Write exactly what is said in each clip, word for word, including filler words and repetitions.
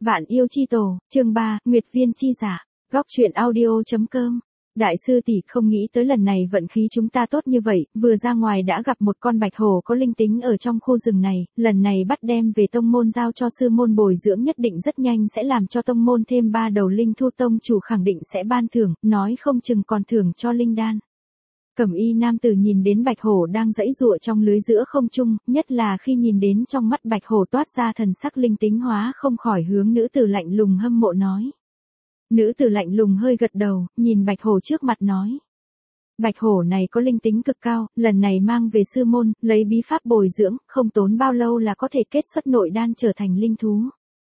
Vạn yêu chi tổ, chương ba, Nguyệt viên chi giả. Góc truyện audio.com. Đại sư tỷ không nghĩ tới lần này vận khí chúng ta tốt như vậy, vừa ra ngoài đã gặp một con bạch hổ có linh tính ở trong khu rừng này, lần này bắt đem về tông môn giao cho sư môn bồi dưỡng nhất định rất nhanh sẽ làm cho tông môn thêm ba đầu linh thu, tông chủ khẳng định sẽ ban thưởng, nói không chừng còn thưởng cho linh đan. Cẩm y nam tử nhìn đến bạch hổ đang giãy giụa trong lưới giữa không trung, nhất là khi nhìn đến trong mắt bạch hổ toát ra thần sắc linh tính hóa, không khỏi hướng nữ tử lạnh lùng hâm mộ nói. Nữ tử lạnh lùng hơi gật đầu, nhìn bạch hổ trước mặt nói. Bạch hổ này có linh tính cực cao, lần này mang về sư môn, lấy bí pháp bồi dưỡng, không tốn bao lâu là có thể kết xuất nội đan trở thành linh thú.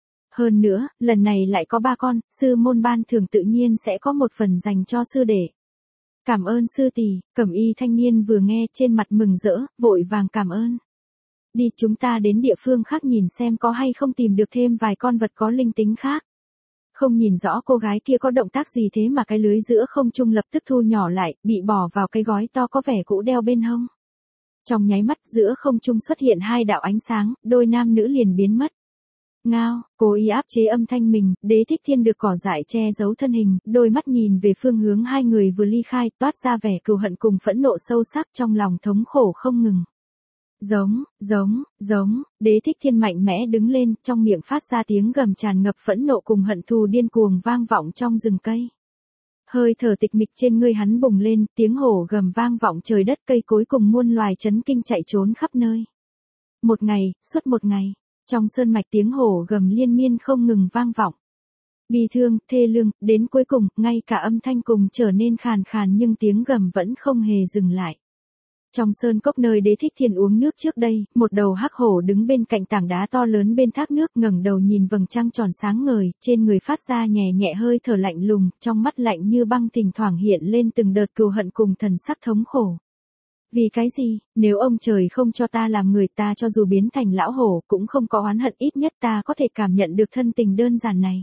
Hơn nữa, lần này lại có ba con, sư môn ban thưởng tự nhiên sẽ có một phần dành cho sư đệ. Cảm ơn sư tỷ. Cẩm y thanh niên vừa nghe trên mặt mừng rỡ, vội vàng cảm ơn. Đi, chúng ta đến địa phương khác nhìn xem có hay không tìm được thêm vài con vật có linh tính khác. Không nhìn rõ cô gái kia có động tác gì thế mà cái lưới giữa không trung lập tức thu nhỏ lại, bị bỏ vào cái gói to có vẻ cũ đeo bên hông. Trong nháy mắt giữa không trung xuất hiện hai đạo ánh sáng, đôi nam nữ liền biến mất. Ngao, cố ý áp chế âm thanh mình, Đế Thích Thiên được cỏ dại che giấu thân hình, đôi mắt nhìn về phương hướng hai người vừa ly khai, toát ra vẻ cừu hận cùng phẫn nộ sâu sắc, trong lòng thống khổ không ngừng. Giống, giống, giống, Đế Thích Thiên mạnh mẽ đứng lên, trong miệng phát ra tiếng gầm tràn ngập phẫn nộ cùng hận thù điên cuồng vang vọng trong rừng cây. Hơi thở tịch mịch trên người hắn bùng lên, tiếng hổ gầm vang vọng trời đất, cây cối cùng muôn loài chấn kinh chạy trốn khắp nơi. Một ngày, suốt một ngày, trong sơn mạch tiếng hổ gầm liên miên không ngừng vang vọng. Bi thương, thê lương, đến cuối cùng, ngay cả âm thanh cùng trở nên khàn khàn nhưng tiếng gầm vẫn không hề dừng lại. Trong sơn cốc nơi Đế Thích Thiên uống nước trước đây, một đầu hắc hổ đứng bên cạnh tảng đá to lớn bên thác nước, ngẩng đầu nhìn vầng trăng tròn sáng ngời, trên người phát ra nhẹ nhẹ hơi thở lạnh lùng, trong mắt lạnh như băng thỉnh thoảng hiện lên từng đợt cừu hận cùng thần sắc thống khổ. Vì cái gì, nếu ông trời không cho ta làm người, ta cho dù biến thành lão hổ cũng không có oán hận, ít nhất ta có thể cảm nhận được thân tình đơn giản này.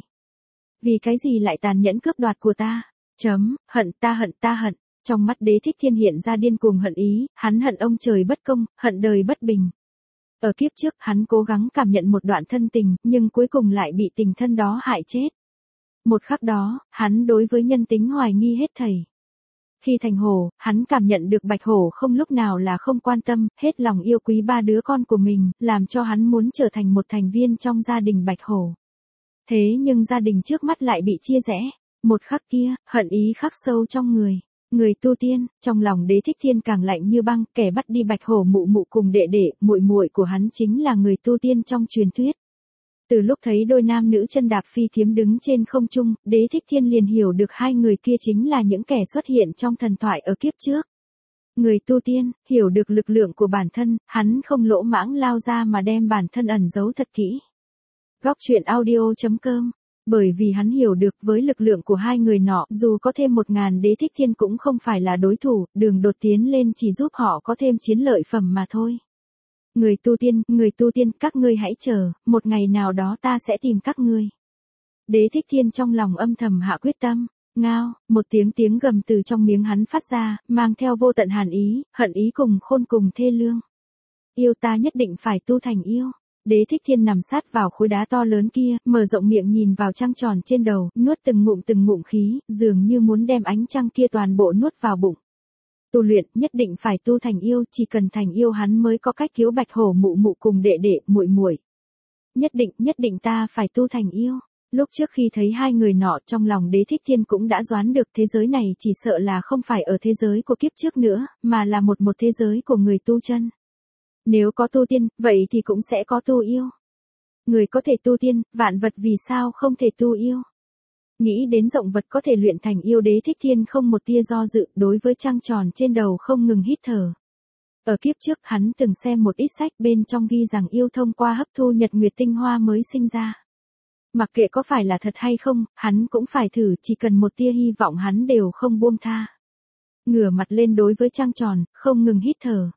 Vì cái gì lại tàn nhẫn cướp đoạt của ta? Chấm, hận ta hận ta hận. Trong mắt Đế Thích Thiên hiện ra điên cuồng hận ý, hắn hận ông trời bất công, hận đời bất bình. Ở kiếp trước, hắn cố gắng cảm nhận một đoạn thân tình, nhưng cuối cùng lại bị tình thân đó hại chết. Một khắc đó, hắn đối với nhân tính hoài nghi hết thảy. Khi thành hổ, hắn cảm nhận được bạch hổ không lúc nào là không quan tâm, hết lòng yêu quý ba đứa con của mình, làm cho hắn muốn trở thành một thành viên trong gia đình bạch hổ. Thế nhưng gia đình trước mắt lại bị chia rẽ. Một khắc kia, hận ý khắc sâu trong người. Người tu tiên, trong lòng Đế Thích Thiên càng lạnh như băng, kẻ bắt đi bạch hổ mụ mụ cùng đệ đệ, muội muội của hắn chính là người tu tiên trong truyền thuyết. Từ lúc thấy đôi nam nữ chân đạp phi kiếm đứng trên không trung, Đế Thích Thiên liền hiểu được hai người kia chính là những kẻ xuất hiện trong thần thoại ở kiếp trước. Người tu tiên, hiểu được lực lượng của bản thân, hắn không lỗ mãng lao ra mà đem bản thân ẩn giấu thật kỹ. Góc truyện audio.com. Bởi vì hắn hiểu được với lực lượng của hai người nọ, dù có thêm một ngàn Đế Thích Thiên cũng không phải là đối thủ, đường đột tiến lên chỉ giúp họ có thêm chiến lợi phẩm mà thôi. Người tu tiên, người tu tiên, các ngươi hãy chờ, một ngày nào đó ta sẽ tìm các ngươi. Đế Thích Thiên trong lòng âm thầm hạ quyết tâm. Ngao, một tiếng tiếng gầm từ trong miếng hắn phát ra, mang theo vô tận hàn ý, hận ý cùng khôn cùng thê lương. Yêu ta nhất định phải tu thành yêu. Đế Thích Thiên nằm sát vào khối đá to lớn kia, mở rộng miệng nhìn vào trăng tròn trên đầu, nuốt từng ngụm từng ngụm khí, dường như muốn đem ánh trăng kia toàn bộ nuốt vào bụng. Tu luyện, nhất định phải tu thành yêu, chỉ cần thành yêu hắn mới có cách cứu bạch hổ mụ mụ cùng đệ đệ, muội muội. Nhất định, nhất định ta phải tu thành yêu. Lúc trước khi thấy hai người nọ, trong lòng Đế Thích Thiên cũng đã đoán được thế giới này chỉ sợ là không phải ở thế giới của kiếp trước nữa, mà là một một thế giới của người tu chân. Nếu có tu tiên, vậy thì cũng sẽ có tu yêu. Người có thể tu tiên, vạn vật vì sao không thể tu yêu? Nghĩ đến rộng vật có thể luyện thành yêu, Đế Thích Thiên không một tia do dự, đối với trăng tròn trên đầu không ngừng hít thở. Ở kiếp trước hắn từng xem một ít sách, bên trong ghi rằng yêu thông qua hấp thu nhật nguyệt tinh hoa mới sinh ra. Mặc kệ có phải là thật hay không, hắn cũng phải thử, chỉ cần một tia hy vọng hắn đều không buông tha. Ngửa mặt lên đối với trăng tròn, không ngừng hít thở.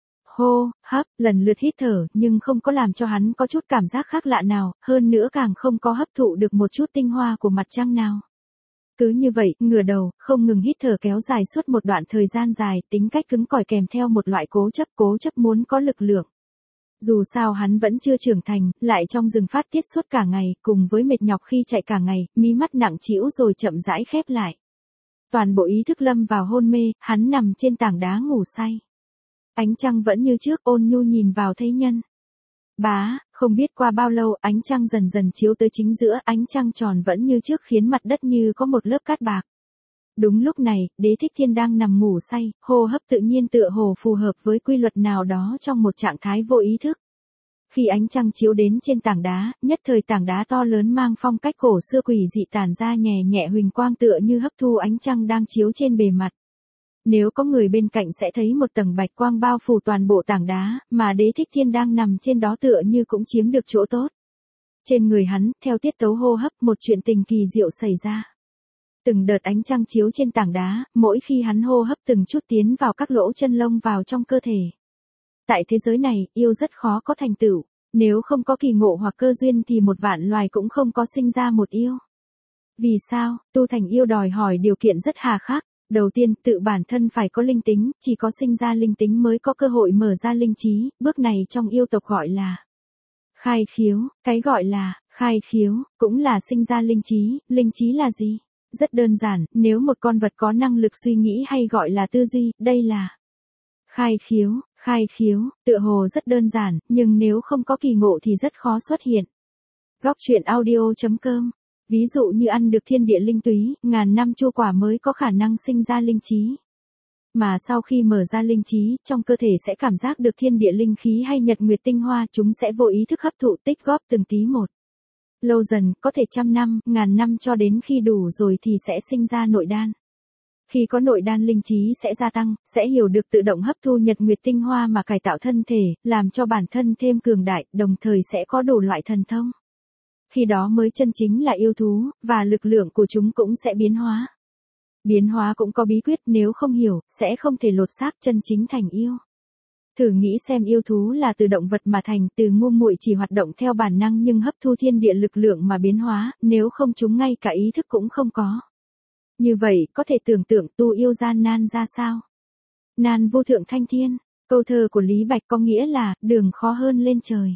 Hô, hấp, lần lượt hít thở, nhưng không có làm cho hắn có chút cảm giác khác lạ nào, hơn nữa càng không có hấp thụ được một chút tinh hoa của mặt trăng nào. Cứ như vậy, ngửa đầu, không ngừng hít thở kéo dài suốt một đoạn thời gian dài, tính cách cứng cỏi kèm theo một loại cố chấp, cố chấp muốn có lực lượng. Dù sao hắn vẫn chưa trưởng thành, lại trong rừng phát tiết suốt cả ngày, cùng với mệt nhọc khi chạy cả ngày, mí mắt nặng trĩu rồi chậm rãi khép lại. Toàn bộ ý thức lâm vào hôn mê, hắn nằm trên tảng đá ngủ say. Ánh trăng vẫn như trước, ôn nhu nhìn vào Thế Nhân. Bá, không biết qua bao lâu, ánh trăng dần dần chiếu tới chính giữa, ánh trăng tròn vẫn như trước khiến mặt đất như có một lớp cát bạc. Đúng lúc này, Đế Thích Thiên đang nằm ngủ say, hô hấp tự nhiên tựa hồ phù hợp với quy luật nào đó trong một trạng thái vô ý thức. Khi ánh trăng chiếu đến trên tảng đá, nhất thời tảng đá to lớn mang phong cách cổ xưa quỷ dị tản ra nhẹ nhẹ huỳnh quang tựa như hấp thu ánh trăng đang chiếu trên bề mặt. Nếu có người bên cạnh sẽ thấy một tầng bạch quang bao phủ toàn bộ tảng đá, mà Đế Thích Thiên đang nằm trên đó tựa như cũng chiếm được chỗ tốt. Trên người hắn, theo tiết tấu hô hấp, một chuyện tình kỳ diệu xảy ra. Từng đợt ánh trăng chiếu trên tảng đá, mỗi khi hắn hô hấp từng chút tiến vào các lỗ chân lông vào trong cơ thể. Tại thế giới này, yêu rất khó có thành tựu, nếu không có kỳ ngộ hoặc cơ duyên thì một vạn loài cũng không có sinh ra một yêu. Vì sao? Tu thành yêu đòi hỏi điều kiện rất hà khắc. Đầu tiên, tự bản thân phải có linh tính, chỉ có sinh ra linh tính mới có cơ hội mở ra linh trí, bước này trong yêu tộc gọi là khai khiếu, cái gọi là khai khiếu, cũng là sinh ra linh trí. Linh trí là gì? Rất đơn giản, nếu một con vật có năng lực suy nghĩ hay gọi là tư duy, đây là khai khiếu. Khai khiếu, tựa hồ rất đơn giản, nhưng nếu không có kỳ ngộ thì rất khó xuất hiện. Góc truyện audio chấm com. Ví dụ như ăn được thiên địa linh túy, ngàn năm chu quả mới có khả năng sinh ra linh trí. Mà sau khi mở ra linh trí, trong cơ thể sẽ cảm giác được thiên địa linh khí hay nhật nguyệt tinh hoa, chúng sẽ vô ý thức hấp thụ tích góp từng tí một. Lâu dần, có thể trăm năm, ngàn năm cho đến khi đủ rồi thì sẽ sinh ra nội đan. Khi có nội đan linh trí sẽ gia tăng, sẽ hiểu được tự động hấp thu nhật nguyệt tinh hoa mà cải tạo thân thể, làm cho bản thân thêm cường đại, đồng thời sẽ có đủ loại thần thông. Khi đó mới chân chính là yêu thú, và lực lượng của chúng cũng sẽ biến hóa. Biến hóa cũng có bí quyết, nếu không hiểu, sẽ không thể lột xác chân chính thành yêu. Thử nghĩ xem, yêu thú là từ động vật mà thành, từ ngu muội chỉ hoạt động theo bản năng nhưng hấp thu thiên địa lực lượng mà biến hóa, nếu không chúng ngay cả ý thức cũng không có. Như vậy, có thể tưởng tượng tu yêu gian nan ra sao? Nan vô thượng thanh thiên, câu thơ của Lý Bạch có nghĩa là, đường khó hơn lên trời.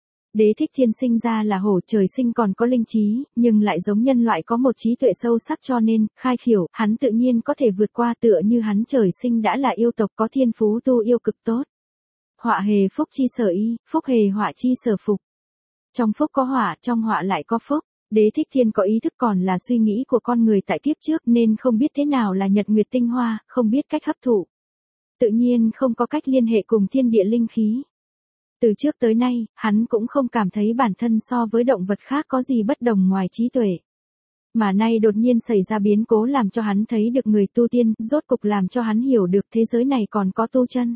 Đế Thích Thiên sinh ra là hổ, trời sinh còn có linh trí, nhưng lại giống nhân loại có một trí tuệ sâu sắc, cho nên, khai khiểu, hắn tự nhiên có thể vượt qua, tựa như hắn trời sinh đã là yêu tộc có thiên phú tu yêu cực tốt. Họa hề phúc chi sở y, phúc hề họa chi sở phục. Trong phúc có họa, trong họa lại có phúc. Đế Thích Thiên có ý thức còn là suy nghĩ của con người tại kiếp trước nên không biết thế nào là nhật nguyệt tinh hoa, không biết cách hấp thụ. Tự nhiên không có cách liên hệ cùng thiên địa linh khí. Từ trước tới nay, hắn cũng không cảm thấy bản thân so với động vật khác có gì bất đồng ngoài trí tuệ. Mà nay đột nhiên xảy ra biến cố làm cho hắn thấy được người tu tiên, rốt cục làm cho hắn hiểu được thế giới này còn có tu chân.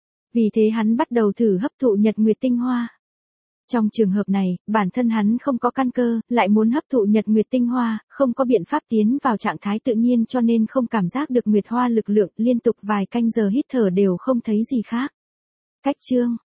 Vì thế hắn bắt đầu thử hấp thụ nhật nguyệt tinh hoa. Trong trường hợp này, bản thân hắn không có căn cơ, lại muốn hấp thụ nhật nguyệt tinh hoa, không có biện pháp tiến vào trạng thái tự nhiên cho nên không cảm giác được nguyệt hoa lực lượng, liên tục vài canh giờ hít thở đều không thấy gì khác. Cách chương